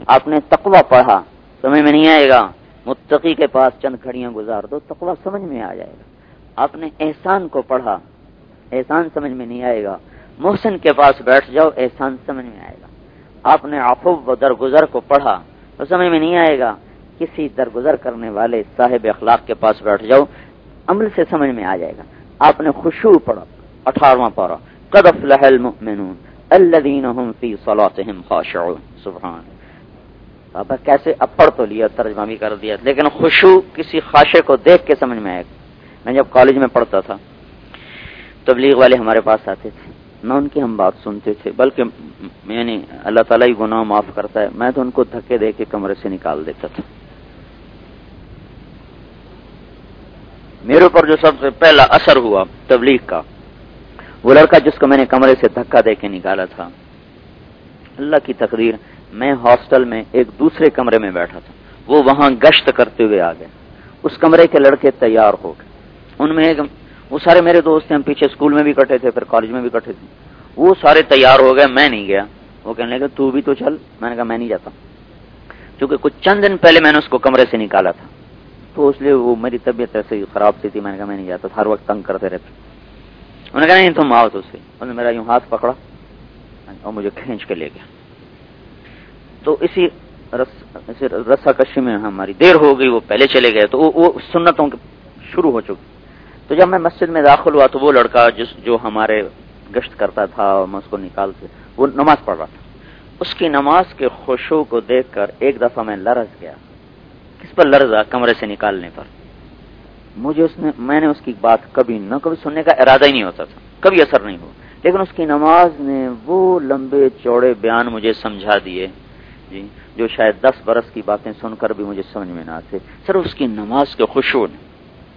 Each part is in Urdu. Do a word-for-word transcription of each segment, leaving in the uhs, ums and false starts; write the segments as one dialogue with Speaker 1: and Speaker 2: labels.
Speaker 1: آپ نے تقوی پڑھا، سمجھ میں نہیں آئے گا، متقی کے پاس چند گھڑیاں گزار دو، تقوی سمجھ میں آ جائے گا۔ آپ نے احسان کو پڑھا، احسان سمجھ میں نہیں آئے گا، محسن کے پاس بیٹھ جاؤ، احسان سمجھ میں آئے گا۔ آپ نے عفو و درگزر کو پڑھا تو سمجھ میں نہیں آئے گا، کسی درگزر کرنے والے صاحب اخلاق کے پاس بیٹھ جاؤ، عمل سے سمجھ میں آ جائے گا۔ آپ نے خشوع پڑھا، اٹھارہواں پارہ، قد افلح المؤمنون الذین هم فی صلاتهم خاشعون، سبحان اللہ۔ اب کیسے اب پڑھ تو لیا، ترجمہ بھی کر دیا، لیکن خشوع کسی خاشع کو دیکھ کے سمجھ میں آئے گا۔ میں جب کالج میں پڑھتا تھا، تبلیغ والے ہمارے پاس آتے تھے، نہ ان کی ہم بات سنتے تھے، بلکہ یعنی اللہ تعالیٰ ہی گناہ معاف کرتا ہے، میں تو ان کو دھکے دے کے کمرے سے نکال دیتا تھا۔ میرے اوپر جو سب سے پہلا اثر ہوا تبلیغ کا، وہ لڑکا جس کو میں نے کمرے سے دھکا دے کے نکالا تھا، اللہ کی تقدیر، میں ہاسٹل میں ایک دوسرے کمرے میں بیٹھا تھا، وہ وہاں گشت کرتے ہوئے آ گئے، اس کمرے کے لڑکے تیار ہو گئے، ان میں ایک وہ سارے میرے دوست ہیں، ہم پیچھے اسکول میں بھی کٹے تھے، پھر کالج میں بھی کٹے تھے، وہ سارے تیار ہو گئے، میں نہیں گیا۔ وہ کہنے لگے تو بھی تو چل، میں نے کہا میں نہیں جاتا، کیونکہ کچھ چند دن پہلے میں نے اس کو کمرے سے نکالا تھا، تو اس لیے وہ میری طبیعت ایسے ہی خراب سی تھی، میں نے کہا میں نہیں جاتا، ہر وقت تنگ کرتے رہتے۔ انہوں نے کہا نہیں تم آؤ، تو اسے انہوں نے میرا یوں ہاتھ پکڑا اور مجھے کھینچ کے لے گیا۔ تو اسی رس رسا کشی میں ہماری دیر ہو گئی، وہ پہلے چلے گئے، تو وہ سنتوں شروع ہو چکی۔ تو جب میں مسجد میں داخل ہوا تو وہ لڑکا جس جو ہمارے گشت کرتا تھا اور میں اس کو نکالتے، وہ نماز پڑھ رہا تھا۔ اس کی نماز کے خشوع کو دیکھ کر ایک دفعہ میں لرز گیا۔ کس پر لرزا؟ کمرے سے نکالنے پر۔ مجھے اس نے میں نے اس کی بات کبھی نہ کبھی سننے کا ارادہ ہی نہیں ہوتا تھا، کبھی اثر نہیں ہوا، لیکن اس کی نماز نے وہ لمبے چوڑے بیان مجھے سمجھا دیے جی، جو شاید دس برس کی باتیں سن کر بھی مجھے سمجھ میں نہ آتے، صرف اس کی نماز کے خشوع نے۔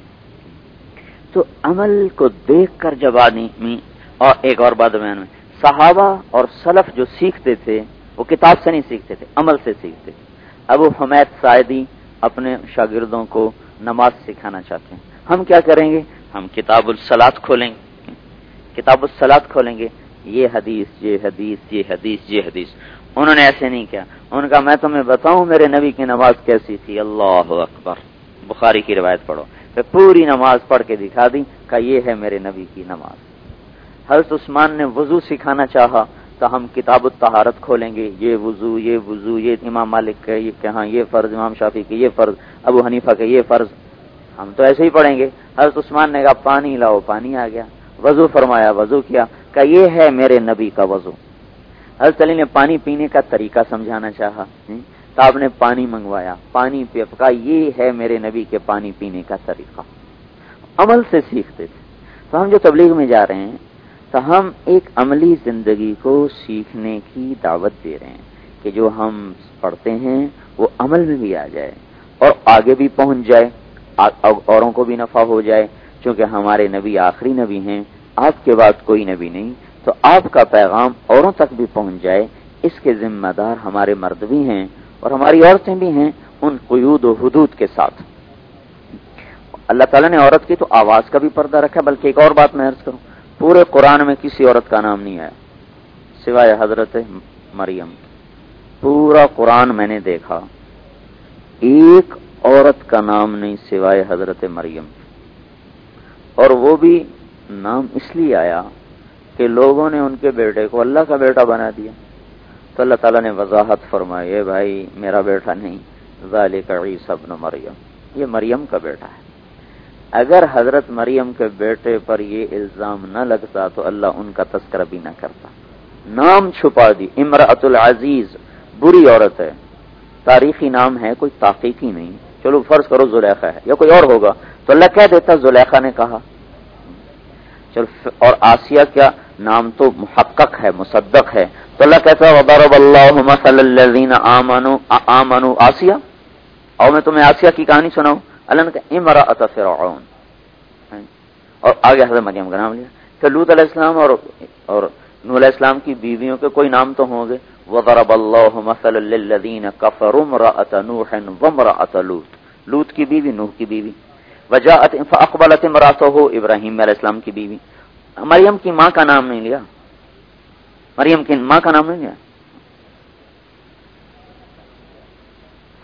Speaker 1: تو عمل کو دیکھ کر جب آدمی، اور ایک اور بات بیان میں، صحابہ اور سلف جو سیکھتے تھے وہ کتاب سے نہیں سیکھتے تھے، عمل سے سیکھتے تھے۔ ابو حمید ساعدی اپنے شاگردوں کو نماز سکھانا چاہتے ہیں، ہم کیا کریں گے؟ ہم کتاب الصلاۃ کھولیں گے، کتاب الصلاۃ کھولیں گے، یہ حدیث یہ حدیث یہ حدیث یہ حدیث۔ انہوں نے ایسے نہیں کیا، ان کا میں تمہیں بتاؤں میرے نبی کی نماز کیسی تھی، اللہ اکبر، بخاری کی روایت پڑھو، پھر پوری نماز پڑھ کے دکھا دی کہ یہ ہے میرے نبی کی نماز۔ حضرت عثمان نے وضو سکھانا چاہا تو ہم کتاب الطہارت کھولیں گے، یہ وضو یہ وضو یہ امام مالک کا یہ کہاں یہ فرض، امام شافعی کے یہ فرض، ابو حنیفہ کے یہ فرض، ہم تو ایسے ہی پڑھیں گے۔ حضرت عثمان نے کہا پانی لاؤ، پانی آ گیا، وضو فرمایا، وضو کیا، کہ یہ ہے میرے نبی کا وضو۔ حضرت علی نے پانی پینے کا طریقہ سمجھانا چاہا تو آپ نے پانی منگوایا، پانی پیا، کہا یہ ہے میرے نبی کے پانی پینے کا طریقہ۔ عمل سے سیکھتے تھے۔ تو ہم جو تبلیغ میں جا رہے ہیں تو ہم ایک عملی زندگی کو سیکھنے کی دعوت دے رہے ہیں کہ جو ہم پڑھتے ہیں وہ عمل میں بھی آ جائے اور آگے بھی پہنچ جائے، اوروں کو بھی نفع ہو جائے، چونکہ ہمارے نبی آخری نبی ہیں، آپ کے بعد کوئی نبی نہیں، تو آپ کا پیغام اوروں تک بھی پہنچ جائے، اس کے ذمہ دار ہمارے مرد بھی ہیں اور ہماری عورتیں بھی ہیں، ان قیود و حدود کے ساتھ۔ اللہ تعالیٰ نے عورت کی تو آواز کا بھی پردہ رکھا، بلکہ ایک اور بات میں عرض کروں، پورے قرآن میں کسی عورت کا نام نہیں آیا سوائے حضرت مریم۔ پورا قرآن میں نے دیکھا، ایک عورت کا نام نہیں سوائے حضرت مریم، اور وہ بھی نام اس لیے آیا کہ لوگوں نے ان کے بیٹے کو اللہ کا بیٹا بنا دیا، تو اللہ تعالیٰ نے وضاحت فرمائی، اے بھائی میرا بیٹا نہیں، ذالک عیسی ابن مریم، یہ مریم کا بیٹا ہے۔ اگر حضرت مریم کے بیٹے پر یہ الزام نہ لگتا تو اللہ ان کا تذکرہ بھی نہ کرتا، نام چھپا دی۔ امرأۃ العزیز بری عورت ہے، تاریخی نام ہے، کوئی تحقیقی نہیں، چلو فرض کرو زلیخا ہے یا کوئی اور ہوگا تو اللہ کہہ دیتا زلیخا نے کہا، چلو۔ اور آسیہ کیا نام تو محقق ہے، مصدق ہے، تو اللہ کہتا وضرب اللہ مثلا الذین آمنوا آمنوا آسیہ، اور میں تمہیں آسیہ کی کہانی سناؤں، اللہ نے کہا امرأۃ فرعون، اور آگے حضرت مریم کا نام لیا۔ پھر لوط علیہ السلام اور اور نوح علیہ السلام کی بیویوں کے کوئی نام تو ہوں گے، وضرب اللہ مثلا للذین کفروا امرأۃ نوح وامرأۃ لوط، لوط کی بیوی، نوح کی بیوی، وجاءت فاقبلت امرأته ابراہیم علیہ السلام کی بیوی۔ مریم کی ماں کا نام نہیں لیا، مریم کی ماں کا نام نہیں لیا،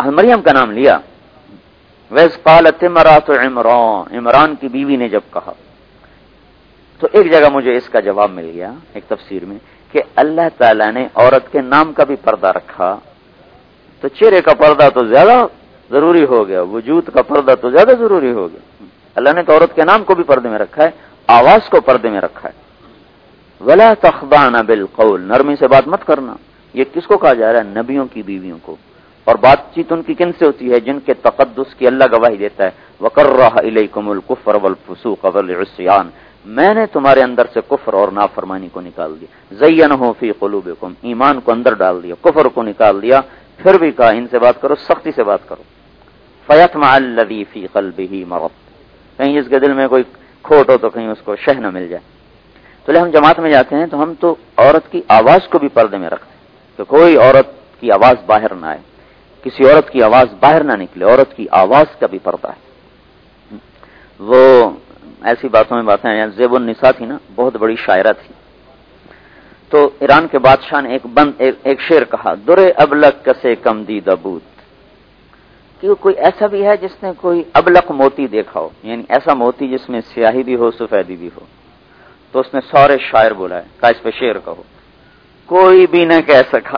Speaker 1: مریم کا نام لیا. وَإِذْ قَالَتِ امْرَأَتُ عِمْرَانَ، عمران کی بیوی نے جب کہا. تو ایک جگہ مجھے اس کا جواب مل گیا ایک تفسیر میں کہ اللہ تعالیٰ نے عورت کے نام کا بھی پردہ رکھا تو چہرے کا پردہ تو زیادہ ضروری ہو گیا، وجود کا پردہ تو زیادہ ضروری ہو گیا. اللہ نے تو عورت کے نام کو بھی پردے میں رکھا ہے، آواز کو پردے میں رکھا ہے. وَلَا تَخْضَعْنَ بِالْقَوْلِ، نرمی سے بات مت کرنا. یہ کس کو کہا جا رہا ہے؟ نبیوں کی بیویوں کو. اور بات چیت ان کی کن سے ہوتی ہے؟ جن کے تقدس کی اللہ گواہی دیتا ہے. وَكَرَّهَ إِلَيْكُمُ الْكُفْرَ وَالْفُسُوقَ وَالْعِصْيَانَ، میں نے تمہارے اندر سے کفر اور نافرمانی کو نکال دیا. زَيَّنَهُ فِي قُلُوبِكُمْ، ایمان کو اندر ڈال دیا، کفر کو نکال دیا. پھر بھی کہا ان سے بات کرو، سختی سے بات کرو. فَيَطْمَعَ الَّذِي فِي قَلْبِهِ مَرَضٌ، کہیں اس کے دل میں کوئی کھوٹ ہو تو کہیں اس کو شہ نہ مل جائے. تو لے ہم جماعت میں جاتے ہیں تو ہم تو عورت کی آواز کو بھی پردے میں رکھتے ہیں کہ کوئی عورت کی آواز باہر نہ آئے، کسی عورت کی آواز باہر نہ نکلے. عورت کی آواز کا بھی پردہ ہے. وہ ایسی باتوں میں باتیں ہیں. زیب النساء تھی نا، بہت بڑی شاعرہ تھی. تو ایران کے بادشاہ نے ایک بند ایک, ایک شعر کہا، درے ابلق کسے کم دی دبوت، کہ کوئی ایسا بھی ہے جس نے کوئی ابلق موتی دیکھا ہو، یعنی ایسا موتی جس میں سیاہی بھی ہو سفیدی بھی ہو. تو اس نے سارے شاعر بلائے، کہا اس پہ شعر کہو. کوئی بھی نہ کہہ سکا.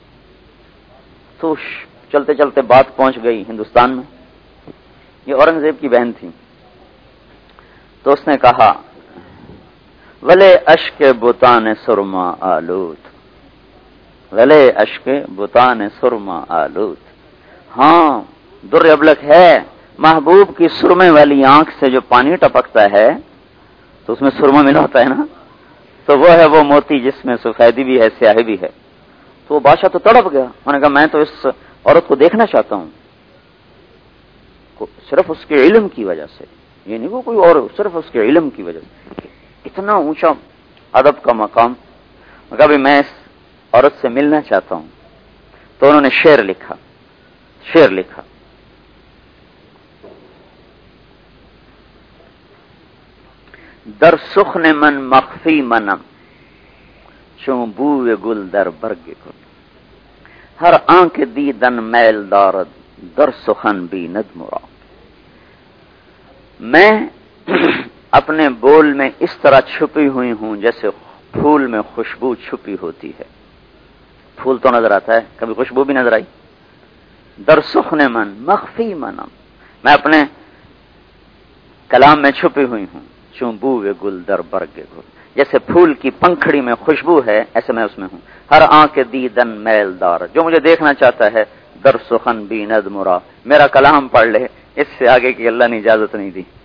Speaker 1: تو چلتے چلتے بات پہنچ گئی ہندوستان میں. یہ اورنگزیب کی بہن تھی. تو اس نے کہا، ولے اشک بتان سرما آلود، ولے اشک بتان سرما آلود. ہاں در ابلک ہے، محبوب کی سرمے والی آنکھ سے جو پانی ٹپکتا ہے تو اس میں سرما ملا ہوتا ہے نا، تو وہ ہے وہ موتی جس میں سفیدی بھی ہے سیاہی بھی ہے. تو وہ بادشاہ تو تڑپ گیا. انہوں نے کہا میں تو اس عورت کو دیکھنا چاہتا ہوں، صرف اس کے علم کی وجہ سے، یہ نہیں وہ کوئی اور، صرف اس کے علم کی وجہ سے. اتنا اونچا ادب کا مقام. کبھی میں اس عورت سے ملنا چاہتا ہوں. تو انہوں نے شعر لکھا، شعر لکھا. در سخن من مخفی منم چون بوئے گل در برگ گل، ہر آنکھ دیدن میل دارد در سخن بیند مراد. میں اپنے بول میں اس طرح چھپی ہوئی ہوں جیسے پھول میں خوشبو چھپی ہوتی ہے. پھول تو نظر آتا ہے، کبھی خوشبو بھی نظر آئی. در سخن من مخفی منم، میں اپنے کلام میں چھپی ہوئی ہوں. چون بوئے گل در برگ گل، جیسے پھول کی پنکھڑی میں خوشبو ہے ایسے میں اس میں ہوں. ہر آنکھ دیدن میل دار، جو مجھے دیکھنا چاہتا ہے در سخن بیند مرا، میرا کلام پڑھ لے، اس سے آگے کی اللہ نے اجازت نہیں دی.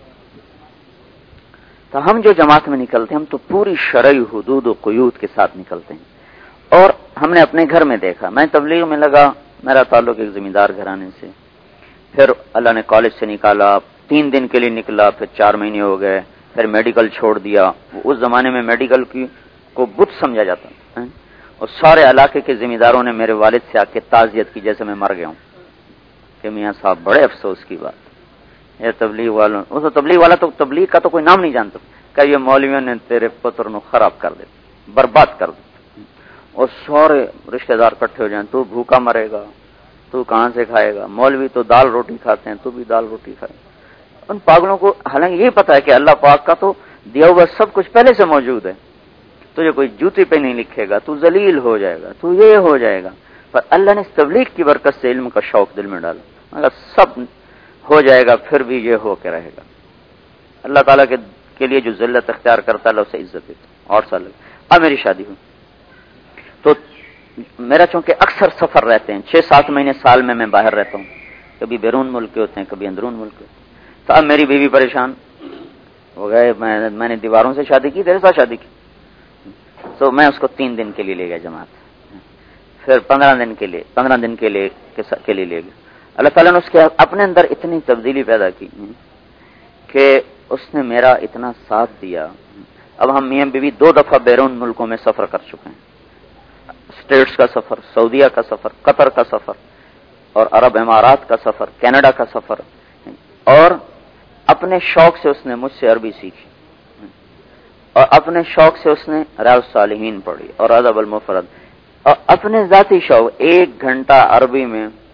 Speaker 1: تو ہم جو جماعت میں نکلتے ہیں ہم تو پوری شرعی حدود و قیود کے ساتھ نکلتے ہیں. اور ہم نے اپنے گھر میں دیکھا، میں تبلیغ میں لگا، میرا تعلق ایک زمیندار گھرانے سے. پھر اللہ نے کالج سے نکالا، تین دن کے لیے نکلا، پھر چار مہینے ہو گئے، پھر میڈیکل چھوڑ دیا. اس زمانے میں میڈیکل کی کو بت سمجھا جاتا ہے، اور سارے علاقے کے زمینداروں نے میرے والد سے آ کے تعزیت کی جیسے میں مر گیا ہوں کہ میاں صاحب بڑے افسوس کی بات، یہ تبلیغ والوں، اس تبلیغ والا تو تبلیغ کا تو کوئی نام نہیں جانتا، کہ یہ مولویوں نے تیرے پتر نو خراب کر دے، برباد کر دے. اور سارے رشتہ دار اکٹھے ہو جائیں، تو بھوکا مرے گا، تو کہاں سے کھائے گا؟ مولوی تو دال روٹی کھاتے ہیں، تو بھی دال روٹی کھائے. ان پاگلوں کو حالانکہ یہ پتا ہے کہ اللہ پاک کا تو دیا ہوا سب کچھ پہلے سے موجود ہے. تجھے کوئی جوتی پہ نہیں لکھے گا، تو ذلیل ہو جائے گا، تو یہ ہو جائے گا. پر اللہ نے تبلیغ کی برکت سے علم کا شوق دل میں ڈالا، مگر سب ہو جائے گا پھر بھی یہ ہو کے رہے گا. اللہ تعالیٰ کے کے لیے جو ذلت اختیار کرتا ہے اللہ اسے عزت دیتا. اور سال اب میری شادی ہوئی تو میرا چونکہ اکثر سفر رہتے ہیں، چھ سات مہینے سال میں میں باہر رہتا ہوں، کبھی بیرون ملک کے ہوتے ہیں، کبھی اندرون ملک کے ہوتے ہیں. تو اب میری بیوی پریشان ہو گئے، میں میں نے دیواروں سے شادی کی، تیرے ساتھ شادی کی. تو میں اس کو تین دن کے لیے لے گیا جماعت، پھر پندرہ دن کے لیے پندرہ دن کے لیے کے لیے لے گیا. اللہ تعالیٰ نے اس کے اپنے اندر اتنی تبدیلی پیدا کی کہ اس نے میرا اتنا ساتھ دیا. اب ہم میاں بیوی دو دفعہ بیرون ملکوں میں سفر کر چکے ہیں، اسٹیٹس کا سفر، سعودیہ کا سفر، قطر کا سفر، اور عرب امارات کا سفر، کینیڈا کا سفر. اور اپنے شوق سے اس نے مجھ سے عربی سیکھی، اور اپنے شوق سے اس نے ریاض الصالحین پڑھی اور ادب المفرد، اور اپنے ذاتی شوق ایک گھنٹہ عربی میں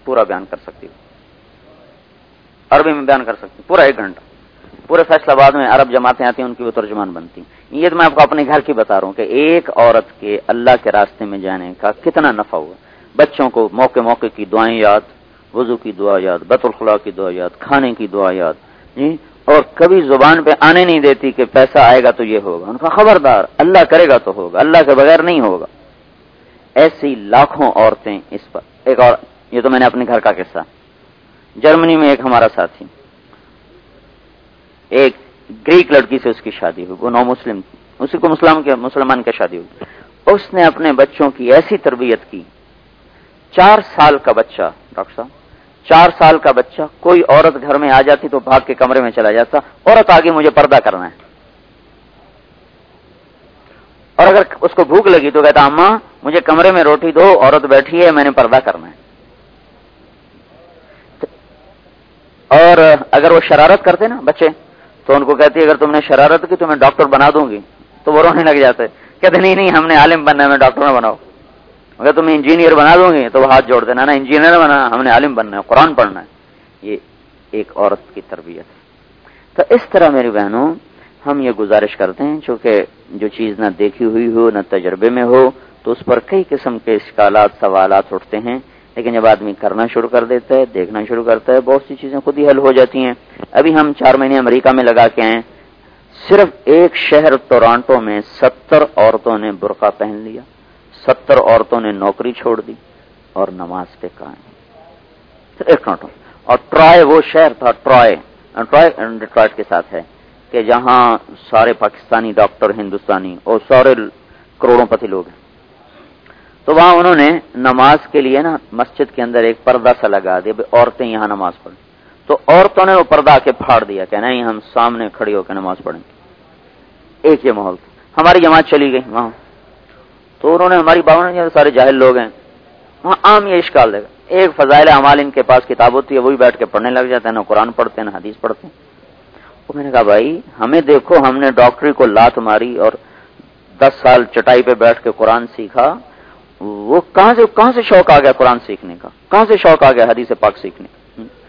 Speaker 1: پورا بیان کر سکتی ہوں، عربی میں بیان کر سکتی ہوں پورا ایک گھنٹہ. پورے فیصلہ آباد میں عرب جماعتیں آتی ہیں، ان کی وہ ترجمان بنتی ہیں. یہ تو میں آپ کو اپنے گھر کی بتا رہا ہوں کہ ایک عورت کے اللہ کے راستے میں جانے کا کتنا نفع ہوا. بچوں کو موقع موقع کی دعائیں یاد، وضو کی دعا یاد، بیت الخلاء کی دعا یاد، کھانے کی دعا یاد جی. اور کبھی زبان پہ آنے نہیں دیتی کہ پیسہ آئے گا تو یہ ہوگا. ان کا خبردار، اللہ کرے گا تو ہوگا، اللہ کے بغیر نہیں ہوگا. ایسی لاکھوں عورتیں اس پر. ایک اور یہ تو میں نے اپنے گھر کا قصہ. جرمنی میں ایک ہمارا ساتھی، ایک گریک لڑکی سے اس کی شادی ہوئی، وہ نو مسلم تھی، اسی کو مسلمان کے مسلمان کی شادی ہوئی. اس نے اپنے بچوں کی ایسی تربیت کی. چار سال کا بچہ، ڈاکٹر صاحب چار سال کا بچہ، کوئی عورت گھر میں آ جاتی تو بھاگ کے کمرے میں چلا جاتا، عورت آگے مجھے پردہ کرنا ہے. اور اگر اس کو بھوک لگی تو کہتا اماں مجھے کمرے میں روٹی دو، عورت بیٹھی ہے میں نے پردہ کرنا ہے. اور اگر وہ شرارت کرتے نا بچے تو ان کو کہتی اگر تم نے شرارت کی تو میں ڈاکٹر بنا دوں گی، تو وہ رونے لگ جاتے. کہتے نہیں نہیں ہم نے عالم بننا ہے، میں ڈاکٹر نہ بناؤ. اگر تم انجینئر بنا دوں گی تو وہ ہاتھ جوڑ دینا، نا انجینئر بنا، ہم نے عالم بننا ہے، قرآن پڑھنا ہے. یہ ایک عورت کی تربیت ہے. تو اس طرح میری بہنوں ہم یہ گزارش کرتے ہیں، چونکہ جو چیز نہ دیکھی ہوئی ہو نہ تجربے میں ہو تو اس پر کئی قسم کے اشکالات سوالات اٹھتے ہیں. لیکن جب آدمی کرنا شروع کر دیتا ہے، دیکھنا شروع کرتا ہے، بہت سی چیزیں خود ہی حل ہو جاتی ہیں. ابھی ہم چار مہینے امریکہ میں لگا کے آئے، صرف ایک شہر ٹورانٹو میں ستر عورتوں نے برقع پہن لیا، ستر عورتوں نے نوکری چھوڑ دی اور نماز پہ قائم. ایک ٹورانٹو. اور ٹرائے وہ شہر تھا، ٹرائے ٹرائے ڈیٹرائٹ کے ساتھ ہے کہ جہاں سارے پاکستانی ڈاکٹر، ہندوستانی اور سارے کروڑوں پتی لوگ ہیں. تو وہاں انہوں نے نماز کے لیے نا مسجد کے اندر ایک پردہ سا لگا دیا، عورتیں یہاں نماز پڑھیں. تو عورتوں نے وہ پردہ کے پھاڑ دیا کہ نہیں ہم سامنے کھڑی ہو کے نماز پڑھیں گے. ایک یہ ماحول تھا. ہماری جماعت چلی گئی وہاں، تو انہوں نے ہماری باؤں نے سارے جاہل لوگ ہیں وہاں عام یہ اشکال دے گا. ایک فضائل اعمال ان کے پاس کتاب ہوتی ہے، وہی بیٹھ کے پڑھنے لگ جاتے ہیں، نہ قرآن پڑھتے ہیں نہ حدیث پڑھتے ہیں. تو میں نے کہا بھائی ہمیں دیکھو، ہم نے ڈاکٹری کو لات ماری اور دس سال چٹائی پہ بیٹھ کے قرآن سیکھا. وہ کہاں سے کہاں سے شوق آ گیا قرآن سیکھنے کا، کہاں سے شوق آ گیا حدیث پاک سیکھنے کا.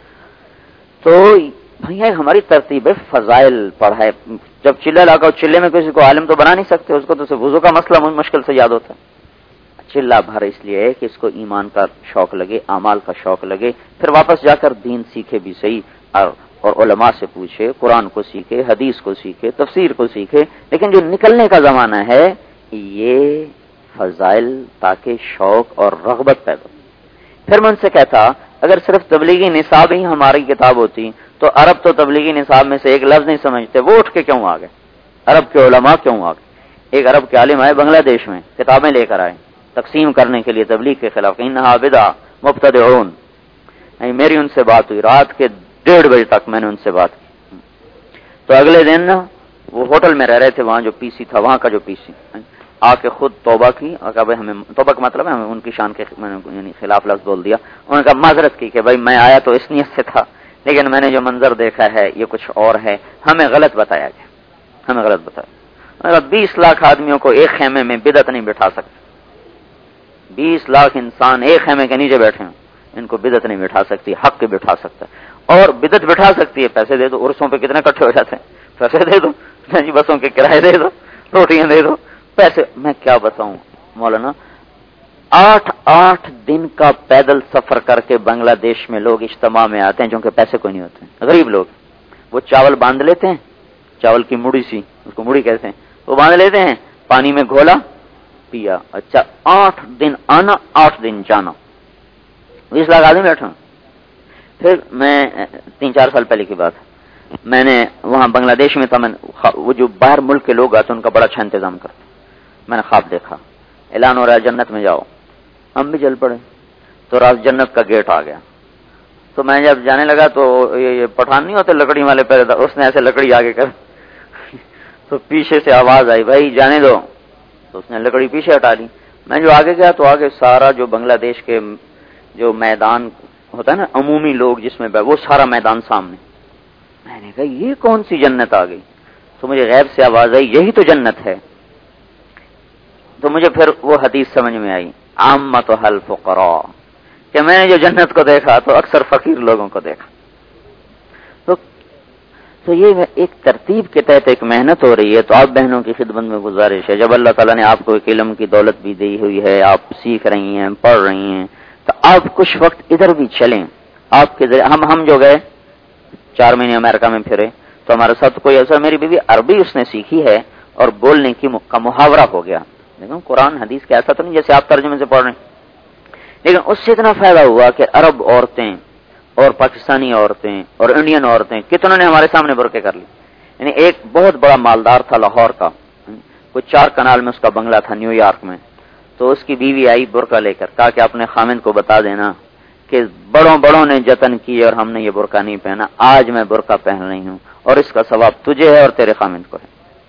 Speaker 1: تو بھیا ہماری ترتیب ہے فضائل پڑھائے. جب چلے لگا چلے میں کسی کو عالم تو بنا نہیں سکتے، اس کو تو صرف وضو کا مسئلہ مشکل سے یاد ہوتا ہے. چلا بھر اس لیے ہے کہ اس کو ایمان کا شوق لگے، اعمال کا شوق لگے، پھر واپس جا کر دین سیکھے بھی صحیح، اور, اور علماء سے پوچھے، قرآن کو سیکھے، حدیث کو سیکھے، تفسیر کو سیکھے. لیکن جو نکلنے کا زمانہ ہے یہ فضائل تاکہ شوق اور رغبت پیدا. پھر میں ان سے کہتا اگر صرف تبلیغی نصاب ہی ہماری کتاب ہوتی تو عرب تو تبلیغی نصاب میں سے ایک لفظ نہیں سمجھتے، وہ اٹھ کے کیوں آ گئے؟ عرب کے علماء کیوں آ گئے؟ ایک عرب کے عالم آئے بنگلہ دیش میں، کتابیں لے کر آئے تقسیم کرنے کے لیے تبلیغ کے خلاف، انہا بدع مبتدعون. میری ان سے بات ہوئی رات کے ڈیڑھ بجے تک، میں نے ان سے بات کی. تو اگلے دن نا وہ ہوٹل میں رہ رہے تھے، وہاں جو پی سی تھا، وہاں کا جو پی سی آ کے خود توبہ کی اور کہا بھائی ہمیں توبہ کا مطلب ہے ہمیں ان کی شان کے میں نے یعنی خلاف لفظ بول دیا. انہوں نے کہا معذرت کی کہ بھائی میں آیا تو اس نیت سے تھا، لیکن میں نے جو منظر دیکھا ہے یہ کچھ اور ہے، ہمیں غلط بتایا گیا، ہمیں غلط بتایا. بیس لاکھ آدمیوں کو ایک خیمے میں بدعت نہیں بٹھا سکتے. بیس لاکھ انسان ایک خیمے کے نیچے بیٹھے ہیں، ان کو بدعت نہیں بٹھا سکتی، حق کے بٹھا سکتا ہے. اور بدعت بٹھا سکتی ہے، پیسے دے دو. عرسوں پہ کتنے کٹھے ہو جاتے ہیں، پیسے دے دو جی، بسوں کے کرائے دے دو، روٹیاں دے دو، پیسے. میں کیا بتاؤں مولانا، آٹھ آٹھ دن کا پیدل سفر کر کے بنگلہ دیش میں لوگ اجتماع میں آتے ہیں، کیونکہ پیسے کوئی نہیں ہوتے ہیں، غریب لوگ. وہ چاول باندھ لیتے ہیں، چاول کی مڑی سی، اس کو مڑی کہتے ہیں، وہ باندھ لیتے ہیں، پانی میں گھولا پیا. اچھا آٹھ دن آنا آٹھ دن جانا، بیس لاکھ آدمی بیٹھا. پھر میں تین چار سال پہلے کی بات، میں نے وہاں بنگلہ دیش میں تھا، میں وہ جو باہر ملک کے لوگ آتے ان کا بڑا اچھا انتظام کرتے. میں نے خواب دیکھا اعلان ہو رہا ہے جنت میں جاؤ، ہم بھی چل پڑے. تو راز جنت کا گیٹ آ گیا. تو میں جب جانے لگا تو یہ پٹھان نہیں ہوتے لکڑی والے پہلے، اس نے ایسے لکڑی آگے کر تو پیچھے سے آواز آئی بھائی جانے دو، تو اس نے لکڑی پیچھے ہٹا لی. میں جو آگے گیا تو آگے سارا جو بنگلہ دیش کے جو میدان ہوتا ہے نا عمومی لوگ جس میں وہ سارا میدان سامنے. میں نے کہا یہ کون سی جنت آ گئی؟ تو مجھے غیب سے آواز آئی یہی تو جنت ہے. تو مجھے پھر وہ حدیث سمجھ میں آئی، عامۃ الفقراء، کہ میں نے جو جنت کو دیکھا تو اکثر فقیر لوگوں کو دیکھا. تو تو یہ ایک ترتیب کے تحت ایک محنت ہو رہی ہے. تو آپ بہنوں کی خدمت میں گزارش ہے، جب اللہ تعالیٰ نے آپ کو ایک علم کی دولت بھی دی ہوئی ہے، آپ سیکھ رہی ہیں، پڑھ رہی ہیں، تو آپ کچھ وقت ادھر بھی چلیں. آپ کے ذریعے ہم ہم جو گئے چار مہینے امریکہ میں پھرے تو ہمارے ساتھ کوئی ایسا، میری بیوی عربی اس نے سیکھی ہے اور بولنے کی کا محاورہ ہو گیا، لیکن قرآن حدیث کا ایسا تو نہیں جیسے آپ ترجمے سے پڑھ رہے ہیں. لیکن اس سے اتنا فائدہ ہوا کہ عرب عورتیں اور پاکستانی عورتیں اور انڈین عورتیں کتنوں نے ہمارے سامنے برقعے کر لی. یعنی ایک بہت بڑا مالدار تھا لاہور کا، کوئی چار کنال میں اس کا بنگلہ تھا نیو یارک میں. تو اس کی بیوی آئی برقع لے کر، کہا کہ اپنے خامند کو بتا دینا کہ بڑوں بڑوں نے جتن کی اور ہم نے یہ برقع نہیں پہنا، آج میں برقع پہن رہی ہوں اور اس کا ثواب تجھے ہے اور تیرے خامند کو ہے.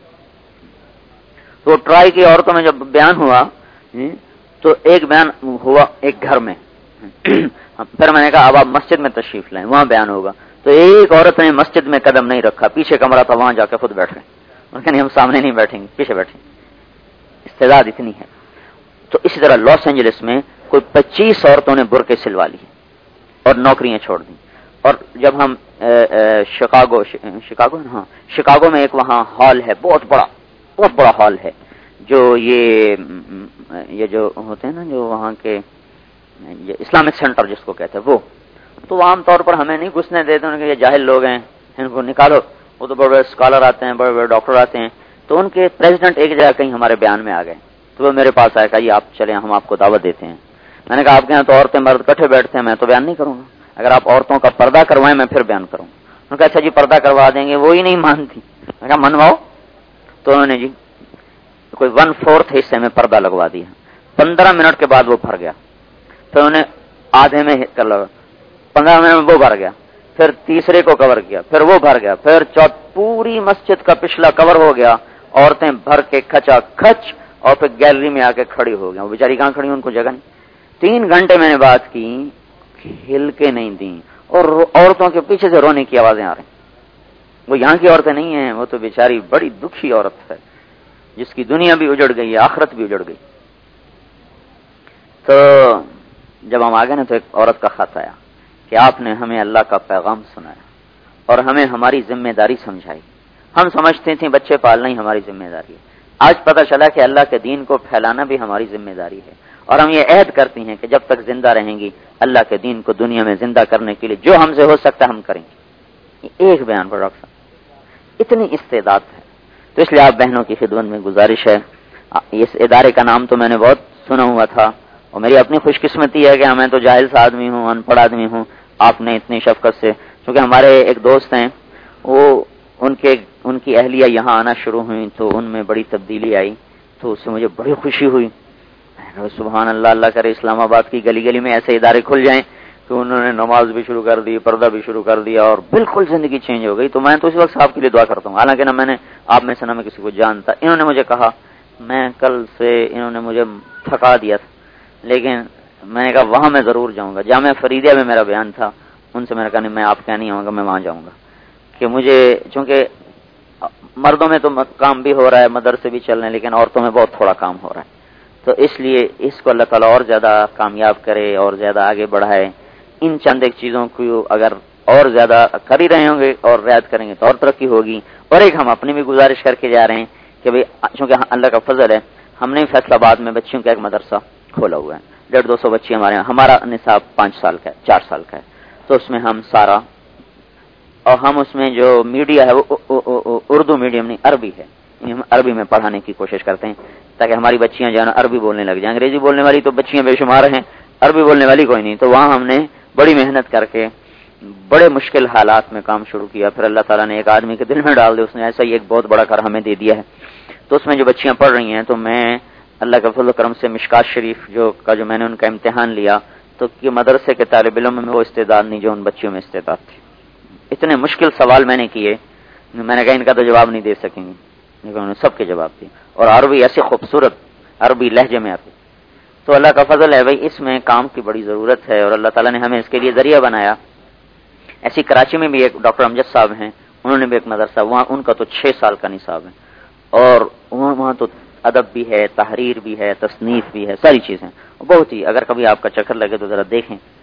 Speaker 1: تو ٹرائی کی عورتوں میں جب بیان ہوا تو ایک بیان ہوا ایک گھر میں، پھر میں نے کہا اب آپ مسجد میں تشریف لائیں، وہاں بیان ہوگا. تو ایک عورت نے مسجد میں قدم نہیں رکھا، پیچھے کمرہ تھا وہاں جا کے خود بیٹھ گئے. انہوں نے کہا نہیں ہم سامنے نہیں بیٹھیں گے، پیچھے بیٹھیں گے. استعداد اتنی ہے. تو اسی طرح لاس اینجلس میں کوئی پچیس عورتوں نے برقعے سلوا لی اور نوکریاں چھوڑ دیں. اور جب ہم شکاگو شکاگو ہاں شکاگو میں ایک وہاں ہال ہے، بہت بڑا بہت بڑا ہال ہے، جو یہ یہ جو ہوتے ہیں نا جو وہاں کے اسلامک سینٹر جس کو کہتے ہیں وہ، تو عام طور پر ہمیں نہیں گھسنے دیتے ہیں کہ یہ جاہل لوگ ہیں ان کو نکالو. وہ تو بڑے بڑے اسکالر آتے ہیں، بڑے بڑے ڈاکٹر آتے ہیں. تو ان کے پریزیڈنٹ ایک جگہ کہیں ہمارے بیان میں آ گئے تو وہ میرے پاس آئے، کہا یہ آپ چلیں ہم آپ کو دعوت دیتے ہیں. میں نے کہا آپ کے یہاں تو عورتیں مرد کٹھے بیٹھتے ہیں، میں تو بیان نہیں کروں گا. اگر آپ عورتوں کا پردہ کروائیں میں پھر بیان کروں. انہوں نے کہا اچھا جی پردہ کروا دیں گے. وہی نہیں مانتی. میں کہا منواؤ. تو انہوں نے جی کوئی ون فورتھ حصے میں پردہ لگوا دیا. پندرہ منٹ کے بعد وہ بھر گیا. پھر انہوں نے آدھے میں کر لگا، پندرہ منٹ میں وہ بھر گیا. پھر تیسرے کو کور کیا، پھر وہ بھر گیا، پھر چوتھ پوری مسجد کا پچھلا کور ہو گیا. عورتیں بھر کے کھچا کھچ اور پھر گیلری میں آ کے کھڑی ہو گیا. وہ بیچاری کہاں کھڑی، ان کو جگہ نہیں. تین گھنٹے میں نے بات کی، ہل کے نہیں دی. اور عورتوں کے پیچھے سے رونے کی آوازیں آ رہی. وہ یہاں کی عورتیں نہیں ہیں، وہ تو بیچاری بڑی دکھی عورت ہے جس کی دنیا بھی اجڑ گئی ہے، آخرت بھی اجڑ گئی. تو جب ہم آگے نا تو ایک عورت کا خط آیا کہ آپ نے ہمیں اللہ کا پیغام سنایا اور ہمیں ہماری ذمہ داری سمجھائی. ہم سمجھتے تھے بچے پالنا ہی ہماری ذمہ داری ہے. آج پتہ چلا کہ اللہ کے دین کو پھیلانا بھی ہماری ذمہ داری ہے. اور ہم یہ عہد کرتی ہیں کہ جب تک زندہ رہیں گی اللہ کے دین کو دنیا میں زندہ کرنے کے لیے جو ہم سے ہو سکتا ہے ہم کریں گے. ایک بیان پر ڈاکٹر صاحب اتنی استعداد ہے. تو اس لیے آپ بہنوں کی خدمت میں گزارش ہے. اس ادارے کا نام تو میں نے بہت سنا ہوا تھا اور میری اپنی خوش قسمتی ہے کہ میں تو جاہل سا آدمی ہوں، ان پڑھ آدمی ہوں. آپ نے اتنی شفقت سے، کیونکہ ہمارے ایک دوست ہیں وہ ان کے ان کی اہلیہ یہاں آنا شروع ہوئی تو ان میں بڑی تبدیلی آئی. تو اس سے مجھے بڑی خوشی ہوئی. سبحان اللہ، اللہ کرے اسلام آباد کی گلی گلی میں ایسے ادارے کھل جائیں. تو انہوں نے نماز بھی شروع کر دی، پردہ بھی شروع کر دیا اور بالکل زندگی چینج ہو گئی. تو میں تو اس وقت صاحب کے لیے دعا کرتا ہوں. حالانکہ نہ میں نے آپ میں سے نہ میں کسی کو جانتا. انہوں نے مجھے کہا، میں کل سے انہوں نے مجھے تھکا دیا تھا لیکن میں نے کہا وہاں میں ضرور جاؤں گا. جامعہ فریدیہ میں میرا بیان تھا، ان سے میں نے کہا نہیں میں آپ کیا نہیں آؤں گا، میں وہاں جاؤں گا. کہ مجھے چونکہ مردوں میں تو کام بھی ہو رہا ہے، مدرسے بھی چل رہے ہیں، لیکن عورتوں میں بہت تھوڑا کام ہو رہا ہے. تو اس لیے اس کو اللہ تعالیٰ اور زیادہ کامیاب کرے اور زیادہ آگے بڑھائے. ان چند ایک چیزوں کو اگر اور زیادہ کر ہی رہے ہوں گے اور رعایت کریں گے تو اور ترقی ہوگی. اور ایک ہم اپنی بھی گزارش کر کے جا رہے ہیں کہ بھئی چونکہ اللہ کا فضل ہے، ہم نے فیصل آباد میں بچیوں کا ایک مدرسہ کھولا ہوا ہے. ڈیڑھ دو سو بچی ہمارے یہاں. ہمارا نصاب پانچ سال کا ہے، چار سال کا ہے. تو اس میں ہم سارا اور ہم اس میں جو میڈیا ہے وہ اردو میڈیم نہیں عربی ہے. ہم عربی میں پڑھانے کی کوشش کرتے ہیں تاکہ ہماری بچیاں جو ہے نا عربی بولنے لگ جائیں. انگریزی بولنے والی تو بچیاں بے شمار ہیں، عربی بولنے والی کوئی نہیں. تو وہاں ہم نے بڑی محنت کر کے بڑے مشکل حالات میں کام شروع کیا. پھر اللہ تعالیٰ نے ایک آدمی کے دل میں ڈال دیا، اس نے ایسا ہی ایک بہت بڑا گھر ہمیں دے دیا ہے. تو اس میں جو بچیاں پڑھ رہی ہیں تو میں اللہ کے فضل و کرم سے مشکات شریف جو کا جو میں نے ان کا امتحان لیا تو کہ مدرسے کے طالب علم میں وہ استعداد نہیں جو ان بچیوں میں استعداد تھی. اتنے مشکل سوال میں نے کیے، میں نے کہا ان کا تو جواب نہیں دے سکیں گے، لیکن انہوں نے سب کے جواب دیے. اور عربی ایسی خوبصورت عربی لہجے میں آتی. تو اللہ کا فضل ہے بھائی، اس میں کام کی بڑی ضرورت ہے اور اللہ تعالیٰ نے ہمیں اس کے لیے ذریعہ بنایا. ایسی کراچی میں بھی ایک ڈاکٹر امجد صاحب ہیں، انہوں نے بھی ایک مدرسہ، وہاں ان کا تو چھ سال کا نصاب ہے اور وہاں تو ادب بھی ہے، تحریر بھی ہے، تصنیف بھی ہے، ساری چیزیں بہت ہی. اگر کبھی آپ کا چکر لگے تو ذرا دیکھیں.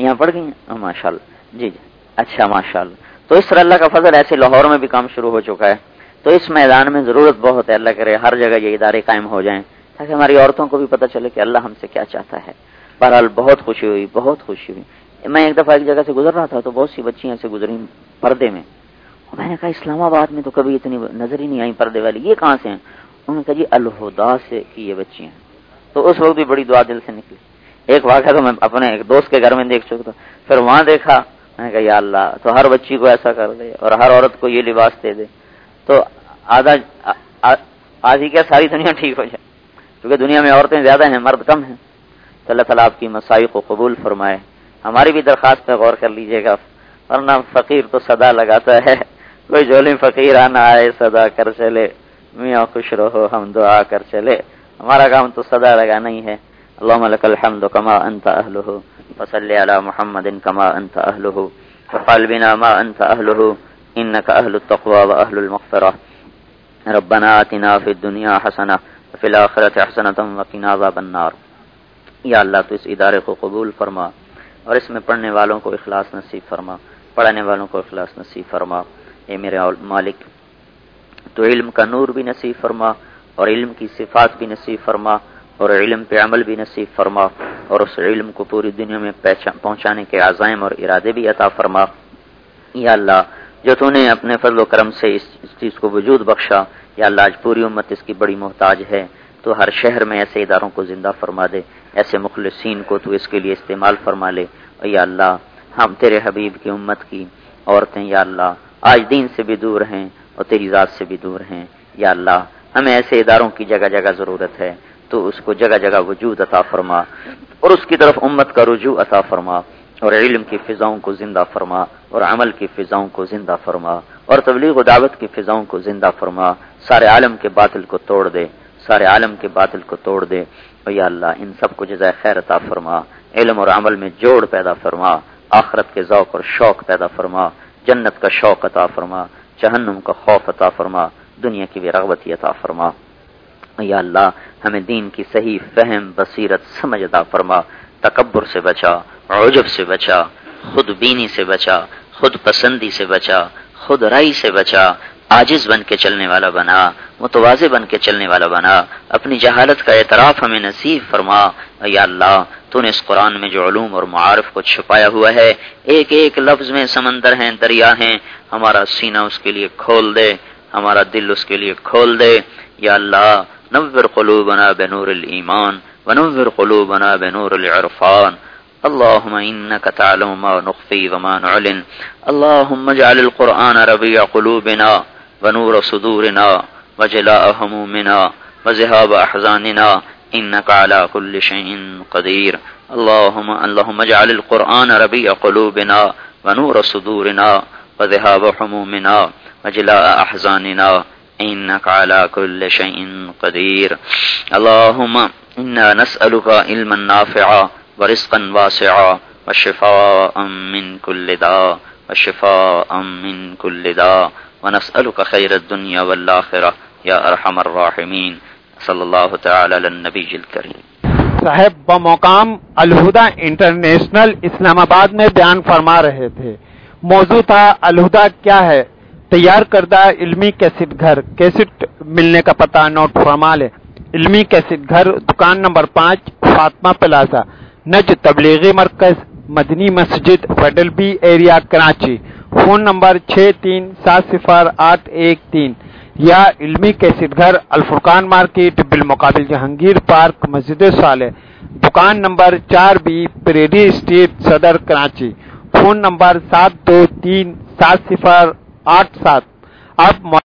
Speaker 1: یہاں پڑھ گئی ہیں ماشاء اللہ. جی جی اچھا ماشاء اللہ. تو اس طرح اللہ کا فضل ایسے لاہور میں بھی کام شروع ہو چکا ہے. تو اس میدان میں ضرورت بہت ہے, اللہ کرے ہر جگہ یہ ادارے قائم ہو جائیں تاکہ ہماری عورتوں کو بھی پتہ چلے کہ اللہ ہم سے کیا چاہتا ہے. بہرحال بہت خوشی ہوئی, بہت خوشی ہوئی. میں ایک دفعہ ایک جگہ سے گزر رہا تھا تو بہت سی بچیاں سے گزری پردے میں. میں نے کہا اسلام آباد میں تو کبھی اتنی نظر ہی نہیں آئی پردے والی, یہ کہاں سے ہیں؟ انہوں نے کہا جی الہدا سے کی یہ بچیاں ہیں. تو اس وقت بھی بڑی دعا دل سے نکلی. ایک واقعہ تو میں اپنے ایک دوست کے گھر میں دیکھ چکا تھا, پھر وہاں دیکھا, میں نے کہا یا اللہ تو ہر بچی کو ایسا کر دے اور ہر عورت کو یہ لباس دے دے تو آدھا آج ہی کیا ساری دنیا ٹھیک ہو جائے, کیونکہ دنیا میں عورتیں زیادہ ہیں مرد کم ہیں. تو اللہ تعالیٰ آپ کی مسائی کو قبول فرمائے. ہماری بھی درخواست پہ غور کر لیجیے گا, ورنہ فقیر تو صدا لگاتا ہے, کوئی جھولی فقیر آنا آئے صدا کر چلے, میاں خوش رہو ہم دعا کر چلے. ہمارا کام تو صدا لگانا ہی ہے. اللهم لك الحمد كما انت اهله وصل على محمد كما انت اهله وقال بنا ما انت اهله انك اهل التقوى واهل المغفرة. ربنا آتنا في الدنيا حسنة وفي الآخرة حسنة وقنا عذاب النار. یا اللہ تو اس ادارے کو قبول فرما اور اس میں پڑھنے والوں کو اخلاص نصیب فرما, پڑھانے والوں کو اخلاص نصیب فرما. اے میرے مالک تو علم کا نور بھی نصیب فرما اور علم کی صفات بھی نصیب فرما اور علم پہ عمل بھی نصیب فرما اور اس علم کو پوری دنیا میں پہنچانے کے عزائم اور ارادے بھی عطا فرما. یا اللہ جو تو نے اپنے فضل و کرم سے اس چیز کو وجود بخشا, یا اللہ آج پوری امت اس کی بڑی محتاج ہے, تو ہر شہر میں ایسے اداروں کو زندہ فرما دے, ایسے مخلصین کو تو اس کے لیے استعمال فرما لے. اور یا اللہ ہم تیرے حبیب کی امت کی عورتیں یا اللہ آج دین سے بھی دور ہیں اور تیری ذات سے بھی دور ہیں. یا اللہ ہمیں ایسے اداروں کی جگہ جگہ ضرورت ہے, تو اس کو جگہ جگہ وجود عطا فرما اور اس کی طرف امت کا رجوع عطا فرما اور علم کی فضاؤں کو زندہ فرما اور عمل کی فضاؤں کو زندہ فرما اور تبلیغ و دعوت کی فضاؤں کو زندہ فرما. سارے عالم کے باطل کو توڑ دے, سارے عالم کے باطل کو توڑ دے. اور یا اللہ ان سب کو جزائے خیر عطا فرما, علم اور عمل میں جوڑ پیدا فرما, آخرت کے ذوق اور شوق پیدا فرما, جنت کا شوق عطا فرما, جہنم کا خوف عطا فرما, دنیا کی بھی رغبت عطا فرما. یا اللہ ہمیں دین کی صحیح فہم بصیرت سمجھ عطا فرما, تکبر سے بچا, عجب سے بچا, خود بینی سے بچا, خود پسندی سے بچا, خود رائی سے بچا, عاجز بن کے چلنے والا بنا, متواضع بن کے چلنے والا بنا, اپنی جہالت کا اعتراف ہمیں نصیب فرما. یا اللہ تو نے اس قرآن میں جو علوم اور معارف کو چھپایا ہوا ہے, ایک ایک لفظ میں سمندر ہیں, دریا ہیں, ہمارا سینہ اس کے لیے کھول دے, ہمارا دل اس کے لیے کھول دے. یا اللہ نور قلوبنا بنور الایمان ونور قلوبنا بنور العرفان. اللهم انك تعلم ما نخفي وما نعلن. اللهم اجعل القرآن ربيع قلوبنا ونور صدورنا وجلاء همومنا وذهاب احزاننا انك على كل شيء قدير. اللهم اللهم اجعل القرآن ربيع قلوبنا ونور صدورنا وذهاب همومنا وجلاء احزاننا انك على كل شيء قدير. اللهم انا نسألك علما نافعا ورزقا واسعا وشفاء من كل داء وشفاء من كل داء ونسألك خير الدنيا والآخرة يا ارحم الراحمين. صلی اللہ تعالی علی النبی الکریم.
Speaker 2: صاحب بمقام الہدا انٹرنیشنل اسلام آباد میں بیان فرما رہے تھے. موضوع تھا الہدا کیا ہے, تیار کردہ علمی کیسٹ گھر. کیسٹ ملنے کا پتہ نوٹ فرما لے. علمی کیسٹ گھر, دکان نمبر پانچ, فاطمہ پلازا, نج تبلیغی مرکز, مدنی مسجد, Federal B Area, Karachi. Phone number چھ تین سات صفر آٹھ ایک تین یا علمی کیسٹ گھر, الفرقان مارکیٹ, بالمقابل جہانگیر پارک, مسجد صالح, دکان نمبر چار بی, پریڈی اسٹریٹ, صدر, کراچی. فون نمبر سات دو تین سات صفر آٹھ سات. آپ